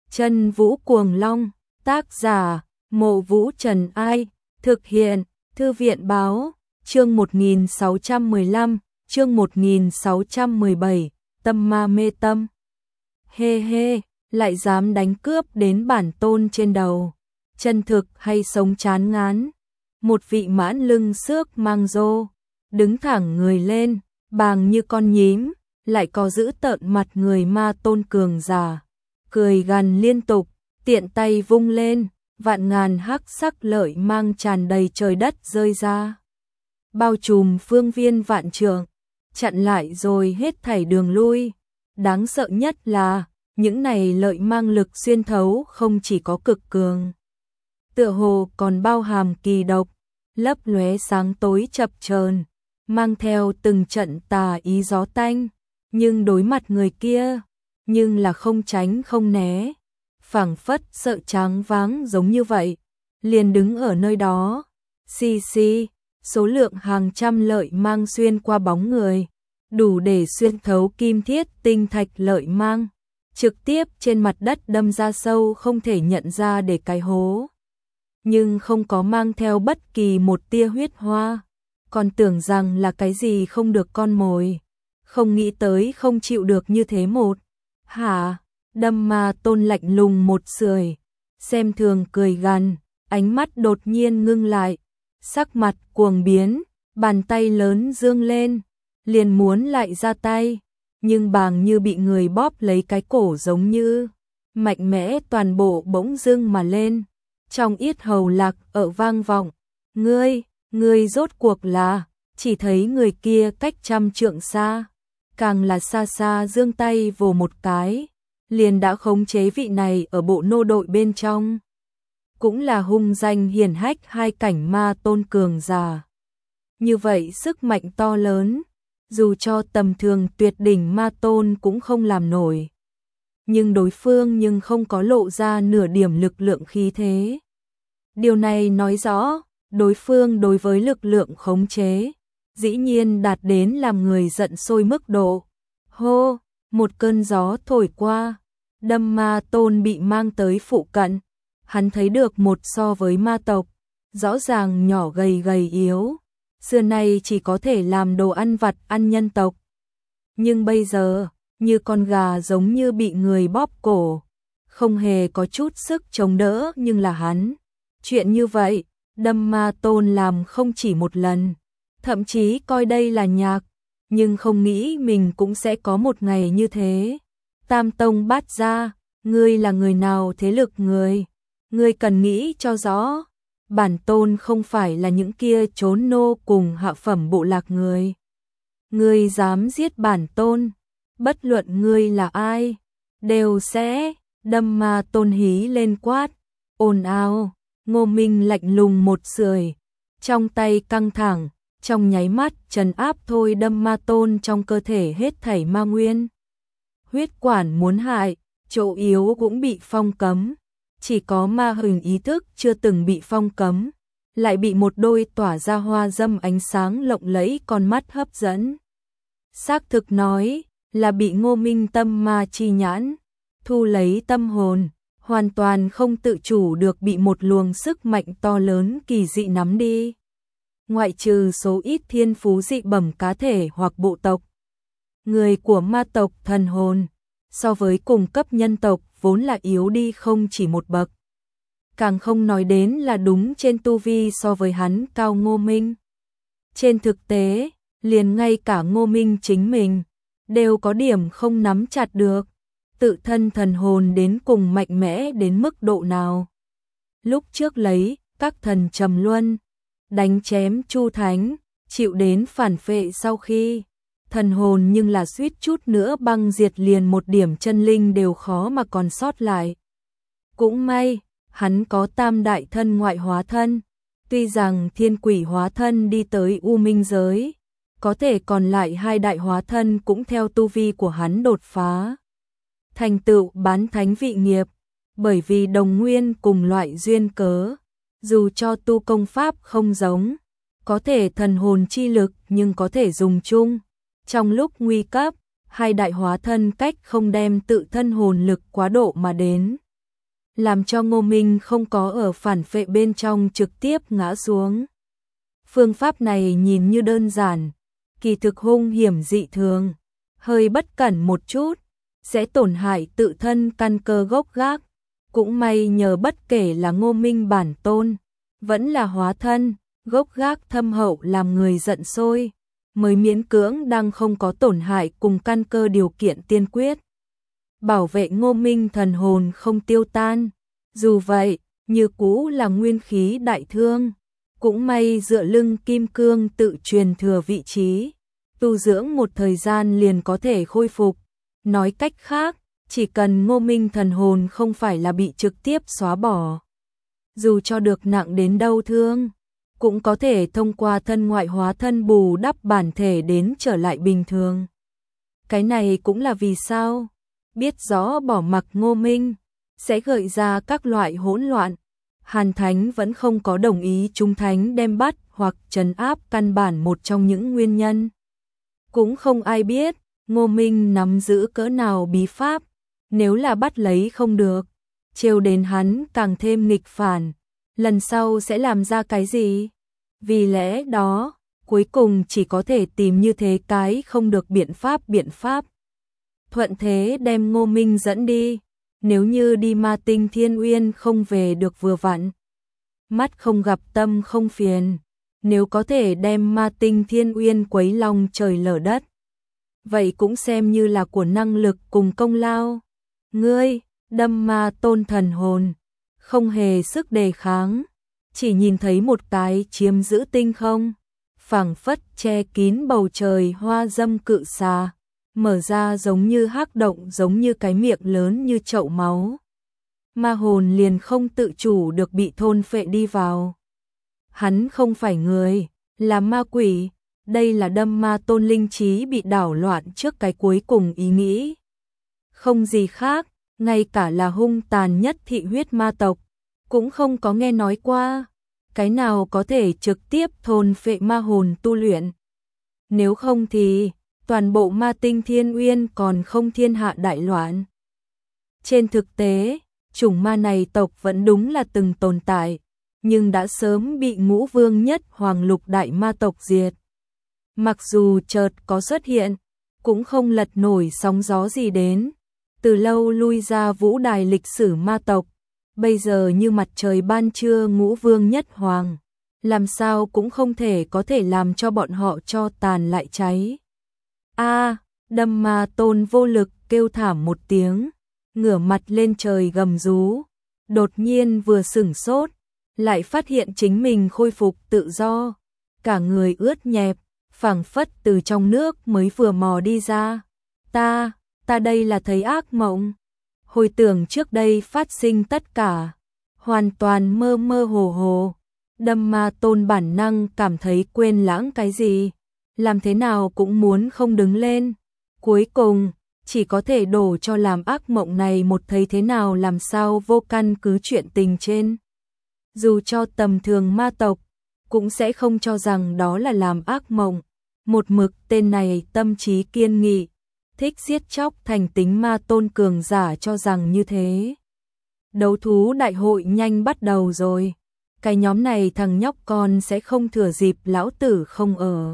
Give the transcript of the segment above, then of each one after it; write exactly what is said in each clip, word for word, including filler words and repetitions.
Chân Vũ Cuồng Long, tác giả, Mộ Vũ Trần Ai, thực hiện, Thư viện Báo, chương một nghìn sáu trăm mười lăm, chương một nghìn sáu trăm mười bảy, tâm ma mê tâm. Hê hê, lại dám đánh cướp đến bản tôn trên đầu, chân thực hay sống chán ngán. Một vị mãn lưng xước mang rô, đứng thẳng người lên, bàng như con nhím, lại có giữ tợn mặt người ma tôn cường giả, cười gằn liên tục, tiện tay vung lên, vạn ngàn hắc sắc lợi mang tràn đầy trời đất rơi ra, bao trùm phương viên vạn trượng, chặn lại rồi hết thảy đường lui. Đáng sợ nhất là, những này lợi mang lực xuyên thấu không chỉ có cực cường, tựa hồ còn bao hàm kỳ độc, lấp lóe sáng tối chập chờn, mang theo từng trận tà ý gió tanh, nhưng đối mặt người kia, nhưng là không tránh không né, phảng phất sợ tráng váng giống như vậy, liền đứng ở nơi đó. Xì xì, số lượng hàng trăm lợi mang xuyên qua bóng người, đủ để xuyên thấu kim thiết tinh thạch lợi mang, trực tiếp trên mặt đất đâm ra sâu không thể nhận ra để cái hố. Nhưng không có mang theo bất kỳ một tia huyết hoa, còn tưởng rằng là cái gì không được con mồi, không nghĩ tới không chịu được như thế một. Hả? Đâm ma tôn lạnh lùng một sưởi, xem thường cười gằn, ánh mắt đột nhiên ngưng lại, sắc mặt cuồng biến, bàn tay lớn dương lên, liền muốn lại ra tay, nhưng bàng như bị người bóp lấy cái cổ giống như mạnh mẽ toàn bộ bỗng dưng mà lên, trong yết hầu lạc ở vang vọng, ngươi, ngươi rốt cuộc là, chỉ thấy người kia cách trăm trượng xa, càng là xa xa giương tay vồ một cái, liền đã khống chế vị này ở bộ nô đội bên trong, cũng là hung danh hiển hách hai cảnh ma tôn cường giả. Như vậy sức mạnh to lớn, dù cho tầm thường tuyệt đỉnh ma tôn cũng không làm nổi. Nhưng đối phương nhưng không có lộ ra nửa điểm lực lượng khí thế. Điều này nói rõ, đối phương đối với lực lượng khống chế, dĩ nhiên đạt đến làm người giận sôi mức độ. Hô, một cơn gió thổi qua, đâm ma tôn bị mang tới phụ cận. Hắn thấy được một so với ma tộc, rõ ràng nhỏ gầy gầy yếu, xưa nay chỉ có thể làm đồ ăn vặt ăn nhân tộc. Nhưng bây giờ, như con gà giống như bị người bóp cổ, không hề có chút sức chống đỡ, nhưng là hắn. Chuyện như vậy, đâm ma tôn làm không chỉ một lần, thậm chí coi đây là nhạc, nhưng không nghĩ mình cũng sẽ có một ngày như thế. Tam tông bát gia, ngươi là người nào thế lực người? Ngươi cần nghĩ cho rõ, bản tôn không phải là những kia trốn nô cùng hạ phẩm bộ lạc người. Ngươi dám giết bản tôn, bất luận ngươi là ai, đều sẽ, đâm ma tôn hí lên quát, ồn ào. Ngô Minh lạnh lùng một sưởi, trong tay căng thẳng, trong nháy mắt trấn áp thôi đâm ma tôn trong cơ thể hết thảy ma nguyên. Huyết quản muốn hại, chỗ yếu cũng bị phong cấm, chỉ có ma hình ý thức chưa từng bị phong cấm, lại bị một đôi tỏa ra hoa dâm ánh sáng lộng lẫy con mắt hấp dẫn. Xác thực nói là bị Ngô Minh tâm ma chi nhãn, thu lấy tâm hồn, hoàn toàn không tự chủ được bị một luồng sức mạnh to lớn kỳ dị nắm đi. Ngoại trừ số ít thiên phú dị bẩm cá thể hoặc bộ tộc, người của ma tộc thần hồn, so với cùng cấp nhân tộc vốn là yếu đi không chỉ một bậc. Càng không nói đến là đúng trên tu vi so với hắn cao Ngô Minh. Trên thực tế, liền ngay cả Ngô Minh chính mình, đều có điểm không nắm chặt được. Tự thân thần hồn đến cùng mạnh mẽ đến mức độ nào. Lúc trước lấy các thần trầm luân, đánh chém Chu Thánh, chịu đến phản phệ sau khi, thần hồn nhưng là suýt chút nữa băng diệt liền một điểm chân linh đều khó mà còn sót lại. Cũng may, hắn có tam đại thân ngoại hóa thân, tuy rằng thiên quỷ hóa thân đi tới U Minh giới, có thể còn lại hai đại hóa thân cũng theo tu vi của hắn đột phá. Thành tựu bán thánh vị nghiệp, bởi vì đồng nguyên cùng loại duyên cớ, dù cho tu công pháp không giống, có thể thần hồn chi lực nhưng có thể dùng chung. Trong lúc nguy cấp, hai đại hóa thân cách không đem tự thân hồn lực quá độ mà đến, làm cho Ngô Minh không có ở phản phệ bên trong trực tiếp ngã xuống. Phương pháp này nhìn như đơn giản, kỳ thực hung hiểm dị thường, hơi bất cẩn một chút, sẽ tổn hại tự thân căn cơ gốc gác. Cũng may nhờ bất kể là Ngô Minh bản tôn, vẫn là hóa thân, gốc gác thâm hậu làm người giận sôi, mới miễn cưỡng đang không có tổn hại cùng căn cơ điều kiện tiên quyết. Bảo vệ Ngô Minh thần hồn không tiêu tan, dù vậy, như cũ là nguyên khí đại thương, cũng may dựa lưng kim cương tự truyền thừa vị trí, tu dưỡng một thời gian liền có thể khôi phục. Nói cách khác, chỉ cần Ngô Minh thần hồn không phải là bị trực tiếp xóa bỏ, dù cho được nặng đến đâu thương, cũng có thể thông qua thân ngoại hóa thân bù đắp bản thể đến trở lại bình thường. Cái này cũng là vì sao, biết rõ bỏ mặc Ngô Minh sẽ gợi ra các loại hỗn loạn, Hàn Thánh vẫn không có đồng ý chúng thánh đem bắt hoặc trấn áp căn bản một trong những nguyên nhân. Cũng không ai biết Ngô Minh nắm giữ cỡ nào bí pháp, nếu là bắt lấy không được, trêu đến hắn càng thêm nghịch phản, lần sau sẽ làm ra cái gì? Vì lẽ đó, cuối cùng chỉ có thể tìm như thế cái không được biện pháp biện pháp. Thuận thế đem Ngô Minh dẫn đi, nếu như đi Ma Tinh Thiên Uyên không về được vừa vặn. Mắt không gặp tâm không phiền, nếu có thể đem Ma Tinh Thiên Uyên quấy long trời lở đất, vậy cũng xem như là của năng lực cùng công lao. Ngươi, đâm ma tôn thần hồn, không hề sức đề kháng, chỉ nhìn thấy một cái chiếm giữ tinh không, phảng phất che kín bầu trời hoa dâm cự xà, mở ra giống như hắc động, giống như cái miệng lớn như chậu máu. Ma hồn liền không tự chủ được bị thôn phệ đi vào. Hắn không phải người, là ma quỷ, đây là đâm ma tôn linh trí bị đảo loạn trước cái cuối cùng ý nghĩ. Không gì khác, ngay cả là hung tàn nhất thị huyết ma tộc, cũng không có nghe nói qua, cái nào có thể trực tiếp thôn phệ ma hồn tu luyện. Nếu không thì, toàn bộ Ma Tinh Thiên Uyên còn không thiên hạ đại loạn. Trên thực tế, chủng ma này tộc vẫn đúng là từng tồn tại, nhưng đã sớm bị Ngũ Vương Nhất Hoàng lục đại ma tộc diệt. Mặc dù chợt có xuất hiện, cũng không lật nổi sóng gió gì đến, từ lâu lui ra vũ đài lịch sử ma tộc, bây giờ như mặt trời ban trưa Ngũ Vương Nhất Hoàng, làm sao cũng không thể có thể làm cho bọn họ cho tàn lại cháy. A, đâm ma tôn vô lực kêu thảm một tiếng, ngửa mặt lên trời gầm rú, đột nhiên vừa sửng sốt, lại phát hiện chính mình khôi phục tự do, cả người ướt nhẹp, phảng phất từ trong nước mới vừa mò đi ra. Ta, ta đây là thấy ác mộng. Hồi tưởng trước đây phát sinh tất cả, hoàn toàn mơ mơ hồ hồ, đâm ma tôn bản năng cảm thấy quên lãng cái gì, làm thế nào cũng muốn không đứng lên. Cuối cùng, chỉ có thể đổ cho làm ác mộng này một thấy thế nào làm sao vô căn cứ chuyện tình trên. Dù cho tầm thường ma tộc, cũng sẽ không cho rằng đó là làm ác mộng. Một mực tên này tâm trí kiên nghị, thích giết chóc thành tính ma tôn cường giả cho rằng như thế. Đấu thú đại hội nhanh bắt đầu rồi, cái nhóm này thằng nhóc con sẽ không thừa dịp lão tử không ở.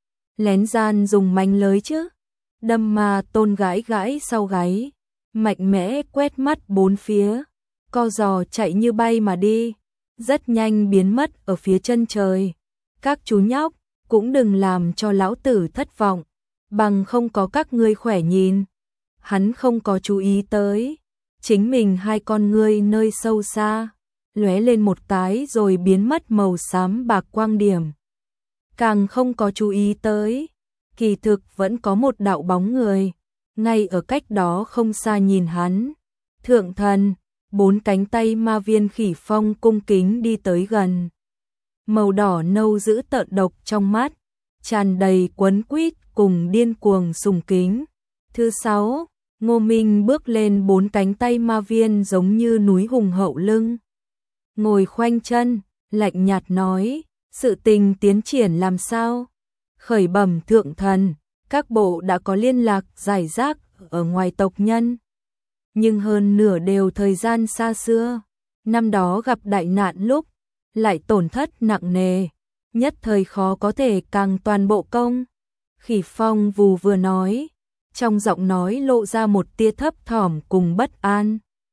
Lén gian dùng manh lới chứ. Đâm ma tôn gãi gãi sau gáy, mạnh mẽ quét mắt bốn phía, co giò chạy như bay mà đi, rất nhanh biến mất ở phía chân trời. Các chú nhóc, cũng đừng làm cho lão tử thất vọng, bằng không có các ngươi khỏe nhìn. Hắn không có chú ý tới, chính mình hai con ngươi nơi sâu xa, lóe lên một cái rồi biến mất màu xám bạc quang điểm. Càng không có chú ý tới, kỳ thực vẫn có một đạo bóng người, ngay ở cách đó không xa nhìn hắn. Thượng thần, bốn cánh tay ma viên khỉ phong cung kính đi tới gần. Màu đỏ nâu giữ tợn độc trong mắt, tràn đầy quấn quýt cùng điên cuồng sùng kính. Thứ sáu, Ngô Minh bước lên bốn cánh tay ma viên giống như núi hùng hậu lưng. Ngồi khoanh chân, lạnh nhạt nói, sự tình tiến triển làm sao? Khởi bẩm thượng thần, các bộ đã có liên lạc giải rác ở ngoài tộc nhân. nhưng hơn nửa đều thời gian xa xưa. Năm đó gặp đại nạn lúc, lại tổn thất nặng nề, nhất thời khó có thể càng toàn bộ công. Khỉ Phong vù vừa nói, trong giọng nói lộ ra một tia thấp thỏm cùng bất an.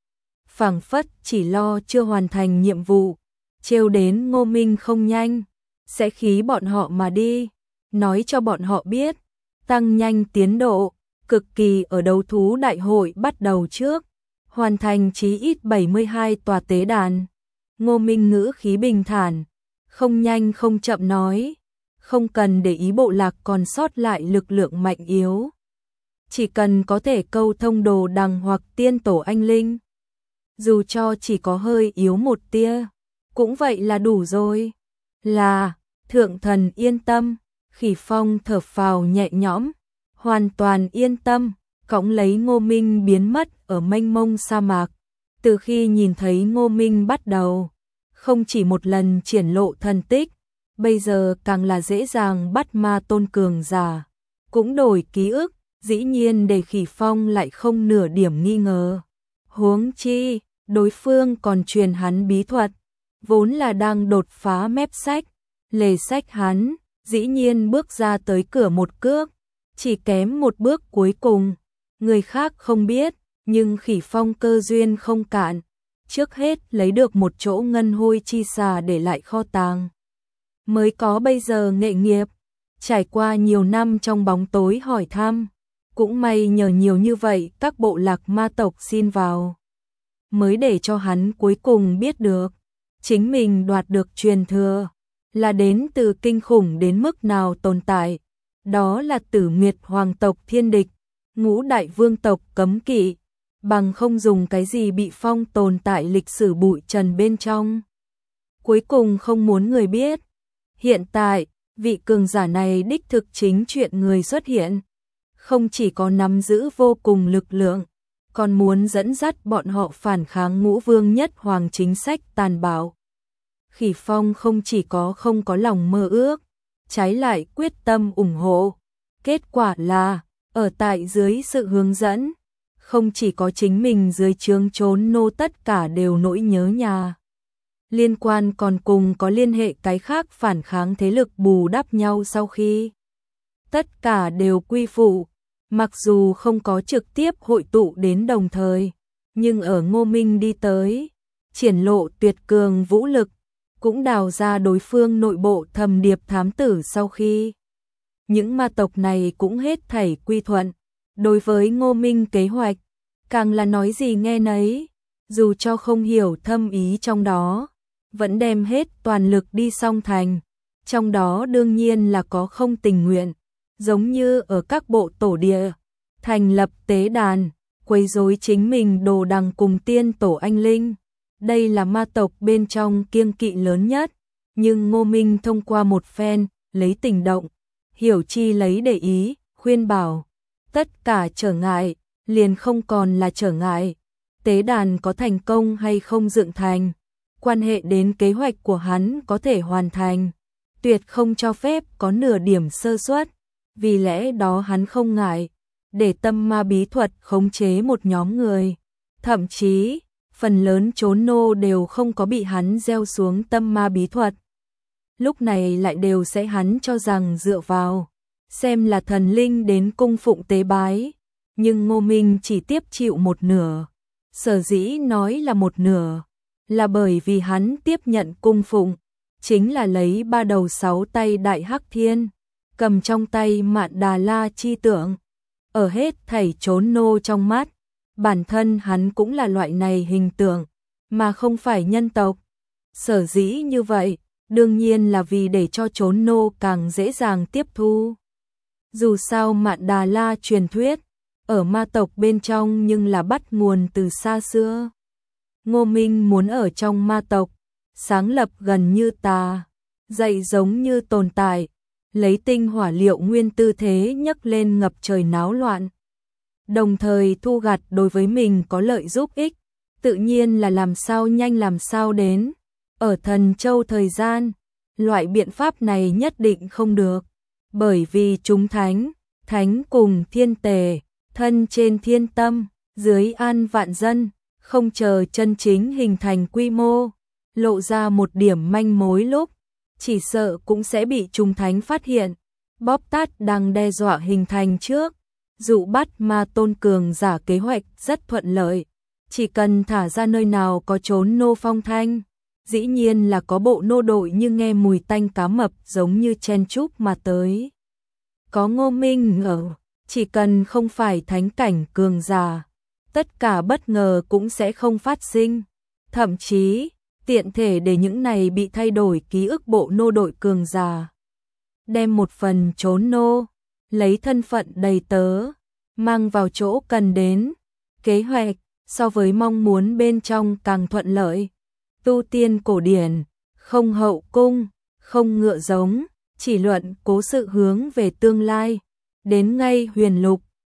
Phảng phất chỉ lo chưa hoàn thành nhiệm vụ, trêu đến Ngô Minh không nhanh, sẽ khí bọn họ mà đi, nói cho bọn họ biết, tăng nhanh tiến độ, cực kỳ ở đấu thú đại hội bắt đầu trước, hoàn thành chí ít bảy mươi hai tòa tế đàn. Ngô Minh ngữ khí bình thản, không nhanh không chậm nói, không cần để ý bộ lạc còn sót lại lực lượng mạnh yếu. Chỉ cần có thể câu thông đồ đằng hoặc tiên tổ anh linh, dù cho chỉ có hơi yếu một tia, cũng vậy là đủ rồi. Là, thượng thần yên tâm, Khỉ Phong thở phào nhẹ nhõm, hoàn toàn yên tâm, cõng lấy Ngô Minh biến mất ở mênh mông sa mạc. Từ khi nhìn thấy Ngô Minh bắt đầu, không chỉ một lần triển lộ thần tích, bây giờ càng là dễ dàng bắt ma tôn cường giả, cũng đổi ký ức, dĩ nhiên để Khỉ Phong lại không nửa điểm nghi ngờ. Huống chi, đối phương còn truyền hắn bí thuật, vốn là đang đột phá mép sách, lề sách hắn, dĩ nhiên bước ra tới cửa một cước, chỉ kém một bước cuối cùng, người khác không biết, nhưng Khỉ Phong cơ duyên không cạn, trước hết lấy được một chỗ ngân hôi chi xà để lại kho tàng, mới có bây giờ nghệ nghiệp. Trải qua nhiều năm trong bóng tối hỏi thăm, cũng may nhờ nhiều như vậy các bộ lạc ma tộc xin vào, mới để cho hắn cuối cùng biết được, chính mình đoạt được truyền thừa, là đến từ kinh khủng đến mức nào tồn tại, đó là Tử Nguyệt hoàng tộc thiên địch, ngũ đại vương tộc cấm kỵ, bằng không dùng cái gì bị phong tồn tại lịch sử bụi trần bên trong. Cuối cùng không muốn người biết, hiện tại, vị cường giả này đích thực chính chuyện người xuất hiện, không chỉ có nắm giữ vô cùng lực lượng, còn muốn dẫn dắt bọn họ phản kháng ngũ vương nhất hoàng chính sách tàn bạo. Khỉ Phong không chỉ có không có lòng mơ ước, trái lại quyết tâm ủng hộ. Kết quả là, ở tại dưới sự hướng dẫn, không chỉ có chính mình dưới trướng trốn nô tất cả đều nỗi nhớ nhà. Liên quan còn cùng có liên hệ cái khác phản kháng thế lực bù đắp nhau sau khi tất cả đều quy phụ, mặc dù không có trực tiếp hội tụ đến đồng thời, nhưng ở Ngô Minh đi tới, triển lộ tuyệt cường vũ lực, cũng đào ra đối phương nội bộ thầm điệp thám tử sau khi. Những ma tộc này cũng hết thảy quy thuận, đối với Ngô Minh kế hoạch, càng là nói gì nghe nấy, dù cho không hiểu thâm ý trong đó, vẫn đem hết toàn lực đi song thành, trong đó đương nhiên là có không tình nguyện, giống như ở các bộ tổ địa, thành lập tế đàn, quấy rối chính mình đồ đằng cùng tiên tổ anh linh. Đây là ma tộc bên trong kiêng kỵ lớn nhất, nhưng Ngô Minh thông qua một phen, lấy tình động, hiểu chi lấy để ý, khuyên bảo, tất cả trở ngại, liền không còn là trở ngại, tế đàn có thành công hay không dựng thành, quan hệ đến kế hoạch của hắn có thể hoàn thành, tuyệt không cho phép có nửa điểm sơ suất, vì lẽ đó hắn không ngại, để tâm ma bí thuật khống chế một nhóm người, thậm chí, phần lớn trốn nô đều không có bị hắn gieo xuống tâm ma bí thuật. Lúc này lại đều sẽ hắn cho rằng dựa vào, xem là thần linh đến cung phụng tế bái, nhưng Ngô Minh chỉ tiếp chịu một nửa. Sở dĩ nói là một nửa, là bởi vì hắn tiếp nhận cung phụng, chính là lấy ba đầu sáu tay đại hắc thiên, cầm trong tay Mạn Đà La chi tượng, ở hết thảy trốn nô trong mắt. Bản thân hắn cũng là loại này hình tượng, mà không phải nhân tộc. Sở dĩ như vậy, đương nhiên là vì để cho trốn nô càng dễ dàng tiếp thu. Dù sao Mạn Đà La truyền thuyết, ở ma tộc bên trong nhưng là bắt nguồn từ xa xưa. Ngô Minh muốn ở trong ma tộc, sáng lập gần như tà, dạy giống như tồn tại, lấy tinh hỏa liệu nguyên tư thế nhấc lên ngập trời náo loạn. Đồng thời thu gặt đối với mình có lợi giúp ích, tự nhiên là làm sao nhanh làm sao đến. Ở Thần Châu thời gian, loại biện pháp này nhất định không được, bởi vì chúng thánh, thánh cùng thiên tề, thân trên thiên tâm, dưới an vạn dân, không chờ chân chính hình thành quy mô, lộ ra một điểm manh mối lúc, chỉ sợ cũng sẽ bị Trung Thánh phát hiện, bóp tát đang đe dọa hình thành trước, dụ bắt Ma Tôn cường giả kế hoạch rất thuận lợi, chỉ cần thả ra nơi nào có trốn nô phong thanh, dĩ nhiên là có bộ nô đội như nghe mùi tanh cá mập giống như chen chúc mà tới. Có Ngô Minh ở, chỉ cần không phải thánh cảnh cường giả, tất cả bất ngờ cũng sẽ không phát sinh, thậm chí tiện thể để những này bị thay đổi ký ức bộ nô đội cường giả. Đem một phần trốn nô, lấy thân phận đầy tớ, mang vào chỗ cần đến, kế hoạch so với mong muốn bên trong càng thuận lợi. Tu tiên cổ điển, không hậu cung, không ngựa giống, chỉ luận cố sự hướng về tương lai, đến ngay huyền lục,